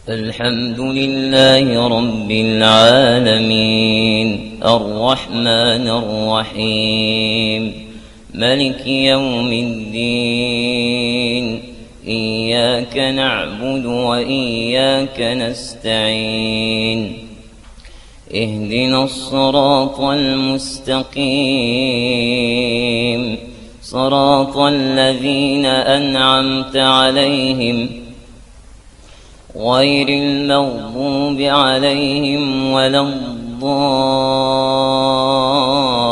الحمد لله رب العالمين الرحمن الرحيم ملك يوم الدين إياك نعبد وإياك نستعين اهدنا الصراط المستقيم صراط الذين أنعمت عليهم غير المغضوب عليهم ولا الضالين